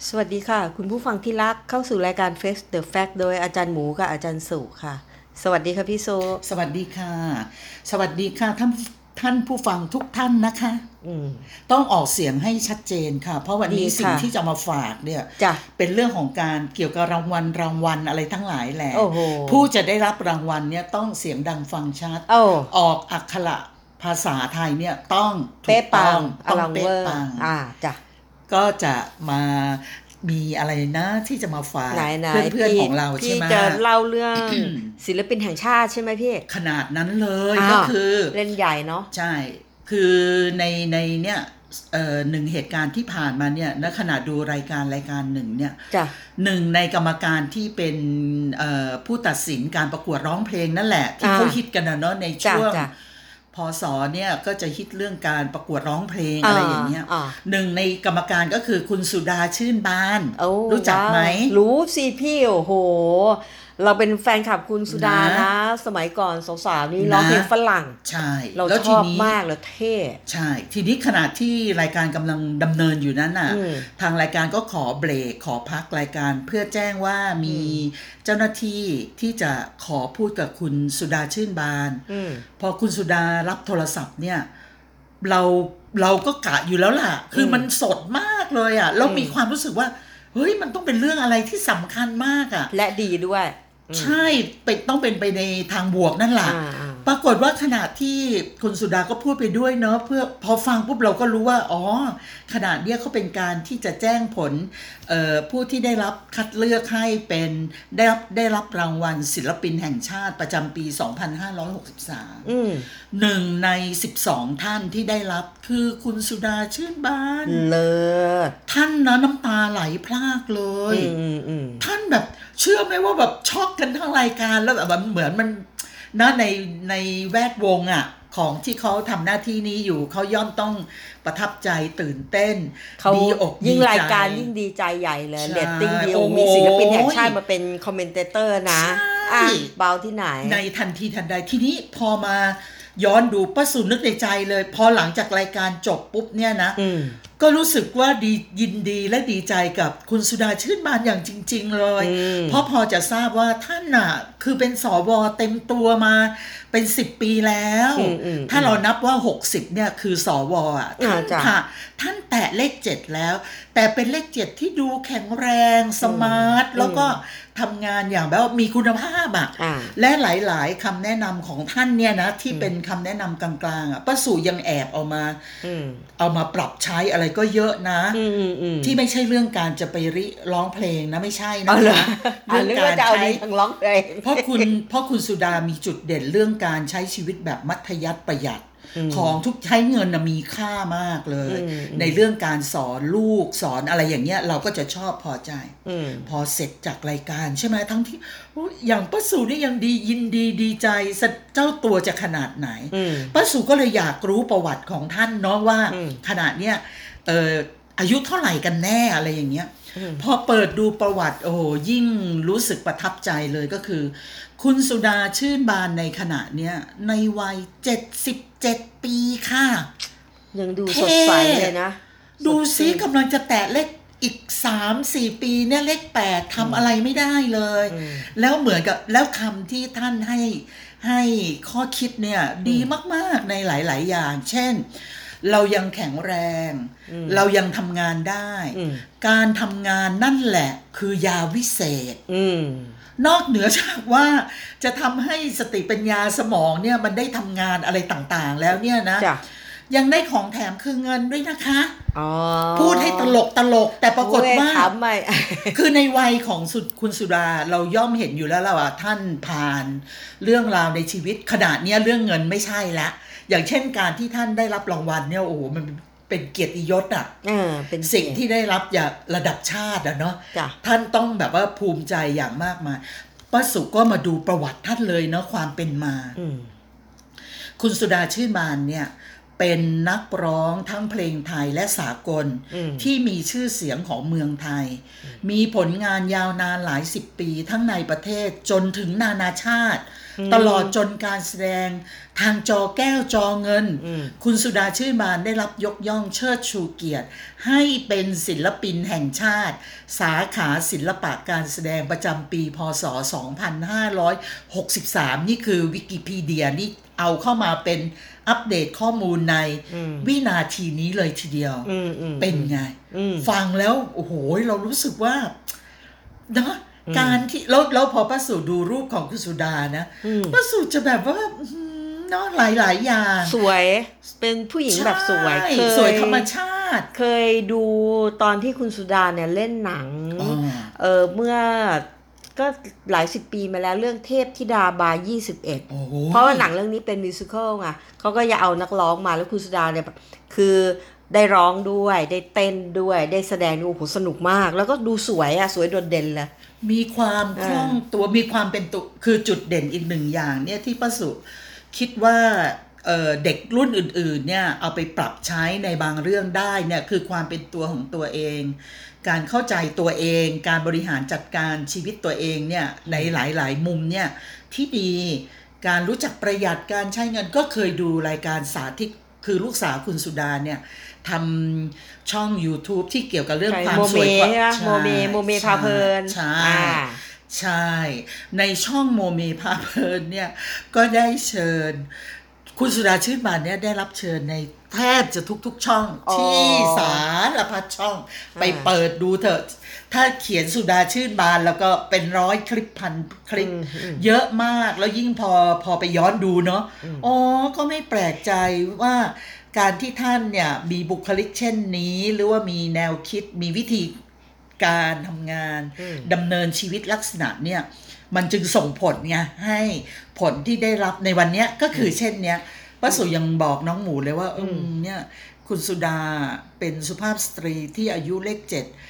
สวัสดีค่ะคุณผู้ฟังที่รักเข้าสู่รายการ Face the Fact โดยอาจารย์หมูกับอาจารย์สุค่ะสวัสดีค่ะพี่โซสวัสดีค่ะสวัสดีค่ะท่านผู้ฟังทุกท่านนะคะต้องออกเสียงให้ชัดเจนค่ะเพราะวันนี้สิ่งที่จะมาฝากเนี่ยเป็นเรื่องของการเกี่ยวกับรางวัลอะไรทั้งหลายแหละผู้จะได้รับรางวัลเนี่ยต้องเสียงดังฟังชัดออกอักขระภาษาไทยเนี่ยต้องถูกต้องเป๊ะปังจ้ะก็จะมามีอะไรนะที่จะมาฝากเพื่อนของเราใช่ไหมพี่จะเล่าเรื่อง ศิลปินแห่งชาติใช่ไหมพี่ขนาดนั้นเลยก็คือเล่นใหญ่เนาะใช่คือในเนี่ยหนึ่งเหตุการณ์ที่ผ่านมาเนี่ยณขณะดูรายการหนึ่งเนี่ยหนึ่งในกรรมการที่เป็นผู้ตัดสินการประกวดร้องเพลงนั่นแหละที่เขาฮิตกันนะเนาะในช่วงพศเนี่ยก็จะฮิตเรื่องการประกวดร้องเพลงอะไรอย่างเงี้ยหนึ่งในกรรมการก็คือคุณสุดาชื่นบานรู้จักไหมรู้สิพี่โอ้โหเราเป็นแฟนคลับคุณสุดานะสมัยก่อนสาวๆนี่ร้องเพลงฝรั่งใช่เราชอบมากเลยเท่ใช่ทีนี้ขณะที่รายการกำลังดำเนินอยู่นั้นน่ะทางรายการก็ขอเบรกขอพักรายการเพื่อแจ้งว่ามีเจ้าหน้าที่ที่จะขอพูดกับคุณสุดาชื่นบานพอคุณสุดารับโทรศัพท์เนี่ยเราก็กะอยู่แล้วล่ะคือมันสดมากเลยอ่ะเรามีความรู้สึกว่าเฮ้ยมันต้องเป็นเรื่องอะไรที่สำคัญมากอ่ะและดีด้วยใช่ต้องเป็นไปในทางบวกนั่นแหละปรากฏว่าขณะที่คุณสุดาก็พูดไปด้วยเนาะเพื่อพอฟังปุ๊บเราก็รู้ว่าอ๋อขนาดเนี้ยเขาเป็นการที่จะแจ้งผลผู้ที่ได้รับคัดเลือกให้เป็นได้รับรางวัลศิลปินแห่งชาติประจำปี2563หนึ่งใน12ท่านที่ได้รับคือคุณสุดาชื่นบานท่านนะน้ำตาไหลพรากเลยท่านแบบเชื่อไหมว่าแบบช็อกกันทั้งรายการแล้วแบบเหมือนมันนะในแวดวงอ่ะของที่เขาทำหน้าที่นี้อยู่เขาย่อมต้องประทับใจตื่นเต้นดีอกยิ่งรายการยิ่งดีใจใหญ่เลยเรตติ้งดีมีศิลปินแห่งชาติมาเป็นคอมเมนเตเตอร์นะเบาที่ไหนในทันทีทันใดทีนี้พอมาย้อนดูป้าสุนึกในใจเลยพอหลังจากรายการจบปุ๊บเนี่ยนะก็รู้สึกว่ายินดีและดีใจกับคุณสุดาชื่นบานอย่างจริงๆเลยเพราะพอจะทราบว่าท่านน่ะคือเป็นสวเต็มตัวมาเป็น10 ปีแล้วถ้าเรานับว่า60เนี่ยคือสวอ่ะท่านแตะเลข7แล้วแต่เป็นเลข7ที่ดูแข็งแรงสมาร์ทแล้วก็ทำงานอย่างแบบมีคุณภาพอ่ะและหลายๆคำแนะนำของท่านเนี่ยนะที่เป็นคำแนะนำกลางๆอ่ะป้าสู่ยังแอบเอามาปรับใช้อะไรก็เยอะนะที่ไม่ใช่เรื่องการจะไปร้องเพลงนะไม่ใช่นะคะเรื่องการใช้ร้องเพลงเพราะคุณสุดามีจุดเด่นเรื่องการใช้ชีวิตแบบมัธยัสถ์ประหยัดของทุกใช้เงินมีค่ามากเลยในเรื่องการสอนลูกสอนอะไรอย่างเงี้ยเราก็จะชอบพอใจพอเสร็จจากรายการใช่ไหมทั้งที่อย่างป้าสูนี่ยังยินดีใจเจ้าตัวจะขนาดไหนป้าสูก็เลยอยากรู้ประวัติของท่านเนาะว่าขนาดเนี้ยอายุเท่าไหร่กันแน่อะไรอย่างเงี้ยพอเปิดดูประวัติโอ้โหยิ่งรู้สึกประทับใจเลยก็คือคุณสุดาชื่นบานในขณะเนี้ยในวัย77 ปีค่ะยังดูสดใสเลยนะดูซิกำลังจะแตะเลขอีก 3-4 ปีเนี่ยเลข8ทำอะไรไม่ได้เลยแล้วเหมือนกับแล้วคำที่ท่านให้ข้อคิดเนี่ยดีมากๆในหลายๆอย่างเช่นเรายังแข็งแรงเรายังทำงานได้การทำงานนั่นแหละคือยาวิเศษนอกเหนือจากว่าจะทำให้สติปัญญาสมองเนี่ยมันได้ทำงานอะไรต่างๆแล้วเนี่ยนะยังได้ของแถมคือเงินด้วยนะคะพูดให้ตลกแต่ปรากฏว่าคือในวัยของคุณสุดาเราย่อมเห็นอยู่แล้วว่าท่านผ่านเรื่องราวในชีวิตขนาดนี้เรื่องเงินไม่ใช่ละอย่างเช่นการที่ท่านได้รับรางวัลเนี่ยโอ้โหมันเป็นเกียรติยศอ่ะเป็นสิ่งที่ได้รับจากระดับชาติอ่ะเนาะท่านต้องแบบว่าภูมิใจอย่างมากมายป้าสุก็มาดูประวัติท่านเลยเนาะความเป็นมาคุณสุดาชื่นบานเนี่ยเป็นนักร้องทั้งเพลงไทยและสากลที่มีชื่อเสียงของเมืองไทยมีผลงานยาวนานหลาย10 ปีทั้งในประเทศจนถึงนานาชาติตลอดจนการแสดงทางจอแก้วจอเงินคุณสุดาชื่นบานได้รับยกย่องเชิดชูเกียรติให้เป็นศิลปินแห่งชาติสาขาศิลปะการแสดงประจำปีพ.ศ. 2563นี่คือวิกิพีเดียนี่เอาเข้ามาเป็นอัปเดตข้อมูลในวินาทีนี้เลยทีเดียวเป็นไงฟังแล้วโอ้โหเรารู้สึกว่านะการที่แล้วพอป้าสุดูรูปของคุณสุดานะป้าสุจะแบบว่าเนาะหลายอย่างสวยเป็นผู้หญิงแบบสวยสวยธรรมชาติเคยดูตอนที่คุณสุดาเนี่ยเล่นหนังเมื่อก็หลายสิบปีมาแล้วเรื่องเทพธิดาบาร์21เพราะว่าหนังเรื่องนี้เป็นมิวสิคอลไงเขาก็จะเอานักร้องมาแล้วคุณสุดาเนี่ยคือได้ร้องด้วยได้เต้นด้วยได้แสดงโอ้โหสนุกมากแล้วก็ดูสวยสวยโดดเด่นเลยมีความคล่องตัวมีความเป็นตัวคือจุดเด่นอีกหนึ่งอย่างเนี่ยที่ป้าสุคิดว่าเด็กรุ่นอื่นๆเนี่ยเอาไปปรับใช้ในบางเรื่องได้เนี่ยคือความเป็นตัวของตัวเองการเข้าใจตัวเองการบริหารจัดการชีวิตตัวเองเนี่ยในหลายๆมุมเนี่ยที่ดีการรู้จักประหยัดการใช้เงินก็เคยดูรายการสาธิตคือลูกสาวคุณสุดาเนี่ยทำช่อง YouTube ที่เกี่ยวกับเรื่องความสวยโมเมพาเพลินใช่ในช่องโมเมพาเพลินเนี่ยก็ได้เชิญคุณสุดาชื่นบานเนี่ยได้รับเชิญในแทบจะทุกๆช่องที่สารพัดช่องไปเปิดดูเถอะถ้าเขียนสุดาชื่นบานแล้วก็เป็น100 คลิปพันคลิปเยอะมากแล้วยิ่งพอไปย้อนดูเนาะก็ไม่แปลกใจว่าการที่ท่านเนี่ยมีบุคลิกเช่นนี้หรือว่ามีแนวคิดมีวิธีการทำงานดำเนินชีวิตลักษณะเนี่ยมันจึงส่งผลไงให้ผลที่ได้รับในวันนี้ก็คือเช่นเนี้ยป้าสุยังบอกน้องหมูเลยว่าเนี่ยคุณสุดาเป็นสุภาพสตรีที่อายุเลข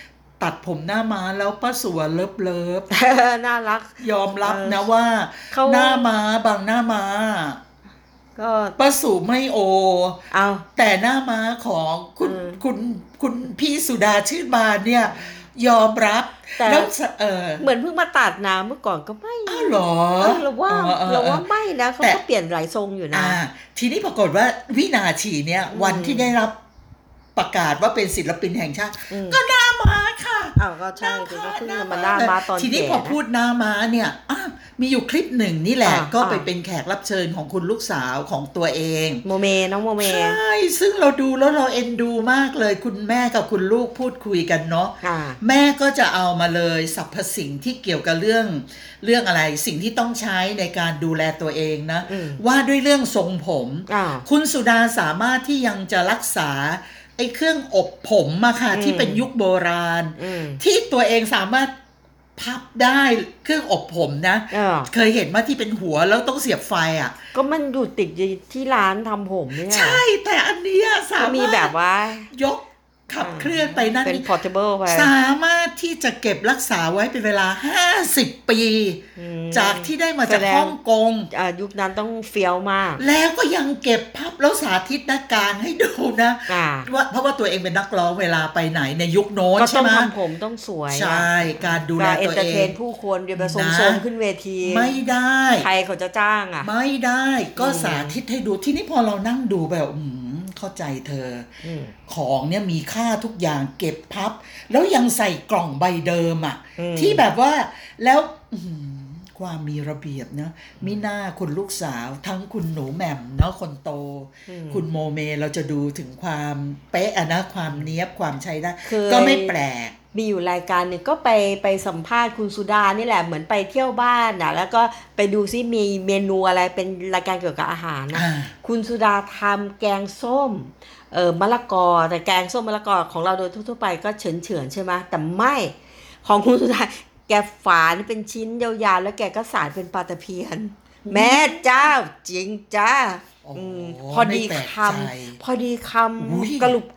7ตัดผมหน้าม้าแล้วป้าสุเลิฟน่ารักยอมรับนะว่าหน้าม้าบางหน้าม้าก็ป้าสุไม่เอาแต่หน้าม้าของคุณพี่สุดาชื่นบานเนี่ยยอมรับแล้วเหมือนเพิ่งมาตัดนะเมื่อก่อนก็ไม่หรอเราว่าไม่นะเขาก็เปลี่ยนหลายทรงอยู่นะทีนี้ปรากฏว่าวินาทีเนี้ยวันที่ได้รับประกาศว่าเป็นศิลปินแห่งชาติก็หน้าม้าค่ะก็ใช่ก็เพิ่งมาหน้าม้าตอนทีนี้พอพูดหน้าม้าเนี่ยมีอยู่คลิปหนึ่งนี่แหละก็ไปเป็นแขกรับเชิญของคุณลูกสาวของตัวเองน้องโมเมใช่ซึ่งเราดูแล้วเราเอ็นดูมากเลยคุณแม่กับคุณลูกพูดคุยกันเนาะแม่ก็จะเอามาเลยสรรพสิ่งที่เกี่ยวกับเรื่องอะไรสิ่งที่ต้องใช้ในการดูแลตัวเองนะว่าด้วยเรื่องทรงผมคุณสุดาสามารถที่ยังจะรักษาไอ้เครื่องอบผมมาค่ะที่เป็นยุคโบราณที่ตัวเองสามารถพับได้เครื่องอบผมนะเคยเห็นมาที่เป็นหัวแล้วต้องเสียบไฟก็มันอยู่ติดที่ร้านทำผมเนี่ยใช่แต่อันนี้สามารถมีแบบว่ายกขับเคลื่อนไปนั่นเป็น portable ไปสามารถที่จะเก็บรักษาไว้เป็นเวลา50 ปีจากที่ได้มาจากฮ่องกงยุคนั้นต้องเฟี้ยวมากแล้วก็ยังเก็บพับแล้วสาธิตนักการให้ดูนะว่าเพราะว่าตัวเองเป็นนักร้องเวลาไปไหนในยุคโน้นใช่ไหมก็ต้องทำผมต้องสวยใช่การดูแลตัวเองเอนเตอร์เทนผู้คนเดี๋ยวมาทรงๆขึ้นเวทีไม่ได้ใครเขาจะจ้างไม่ได้ก็สาธิตให้ดูที่นี่พอเรานั่งดูแบบเข้าใจเธอของเนี่ยมีค่าทุกอย่างเก็บพับแล้วยังใส่กล่องใบเดิมที่แบบว่าแล้วความมีระเบียบนะมิน่าคุณลูกสาวทั้งคุณหนูแหม่มเนาะคนโตคุณโมเมเราจะดูถึงความเป๊ะนะความเนี้ยบความใช้ได้ก็ไม่แปลกมีอยู่รายการหนึ่งก็ไปสัมภาษณ์คุณสุดานี่แหละเหมือนไปเที่ยวบ้านแล้วก็ไปดูซิมีเมนูอะไรเป็นรายการเกี่ยวกับอาหารนะคุณสุดาทำแกงส้มมะละกอแต่แกงส้มมะละกอของเราโดยทั่วไปก็เฉือนใช่ไหมแต่ไม่ของคุณสุดาแกฝานเป็นชิ้นยาวๆแล้วแกก็สานเป็นปลาตะเพียนแม่เจ้าจริงจ้าพอดีคำกระลุบกริบ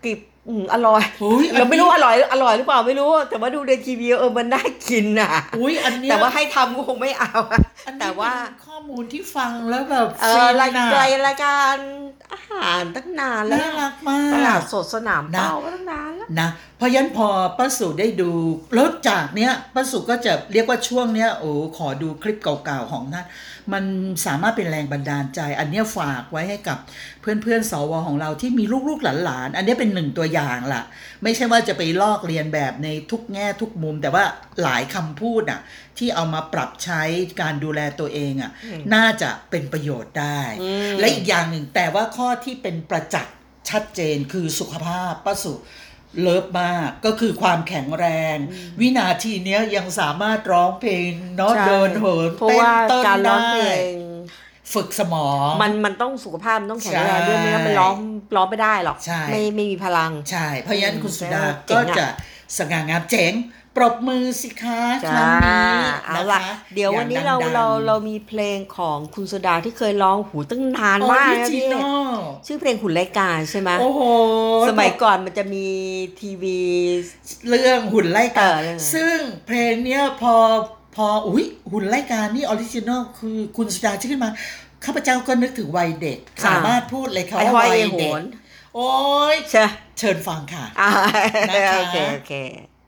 อร่อยอุ๊ยเราไม่รู้อร่อยหรือเปล่าไม่รู้ แต่ว่าดูในทีวีมันน่ากินอ่ะอุ้ยอันเนี้ยแต่ว่าให้ทำก็คงไม่เอาอะอันนี้แต่ว่าเป็นข้อมูลที่ฟังแล้วแบบรายน่ะการอาหารตั้งนานแล้วน่ารักมาตลาดกสดสนามเป้าก็ตั้งนานแล้วนะเพราะฉะนั้นพอป้าสุได้ดูแล้วจากเนี้ยป้าสุก็จะเรียกว่าช่วงเนี้ยขอดูคลิปเก่าๆของท่านมันสามารถเป็นแรงบันดาลใจ อันเนี้ยฝากไว้ให้กับเพื่อนๆสวของเราที่มีลูกๆหลานๆอันเนี้ยเป็นหนึ่งตัวอย่างล่ะไม่ใช่ว่าจะไปลอกเรียนแบบในทุกแง่ทุกมุม แต่ว่าหลายคำพูดอ่ะที่เอามาปรับใช้การดูแลตัวเองอ่ะน่าจะเป็นประโยชน์ได้ และอีกอย่างหนึ่งแต่ว่าข้อที่เป็นประจักษ์ชัดเจนคือสุขภาพป้าสุเลิฟมากก็คือความแข็งแรง วินาทีเนี้ยยังสามารถร้องเพลงเนาะใช่เดินเหินเพราะเต้นว่าเต้นการร้องเพลได้งฝึกสมองมันต้องสุขภาพมันต้องแข็งแรงด้วยใช่ไม่งั้นมันร้องไม่ได้หรอกใช่ไม่มีพลังใช่เพราะฉะนั้นคุณสุดาเจ๋ก็งอะจะสง่างามเจ๋งปรบมือสิคะคจ้ารั้งนี้เอานะล่ะคะเดี๋ยววันนี้อย่งเราดังๆเรามีเพลงของคุณสุดาที่เคยร้องหูตั้งนานมากออรินะจิพี่นอลชื่อเพลงหุ่นรายการใช่ไหมโอ้โหสมัยก่อนมันจะมีทีวีเรื่องหุ่นไล่กาเรื่องซึ่งเพลงเนี้ยพออุ๊ยหุ่นไล่กานี่ออริจินอลคือคุณสุดาชื่อขึ้นมาข้าพเจ้าก็นึกถึงวัยเด็ก สามารถพูดเลยค่ะไอ้ว่าห้อยวัยไอ้โหเด็กนโอ้ยใช่เชิญฟังค่ะอ่านะคะโอเค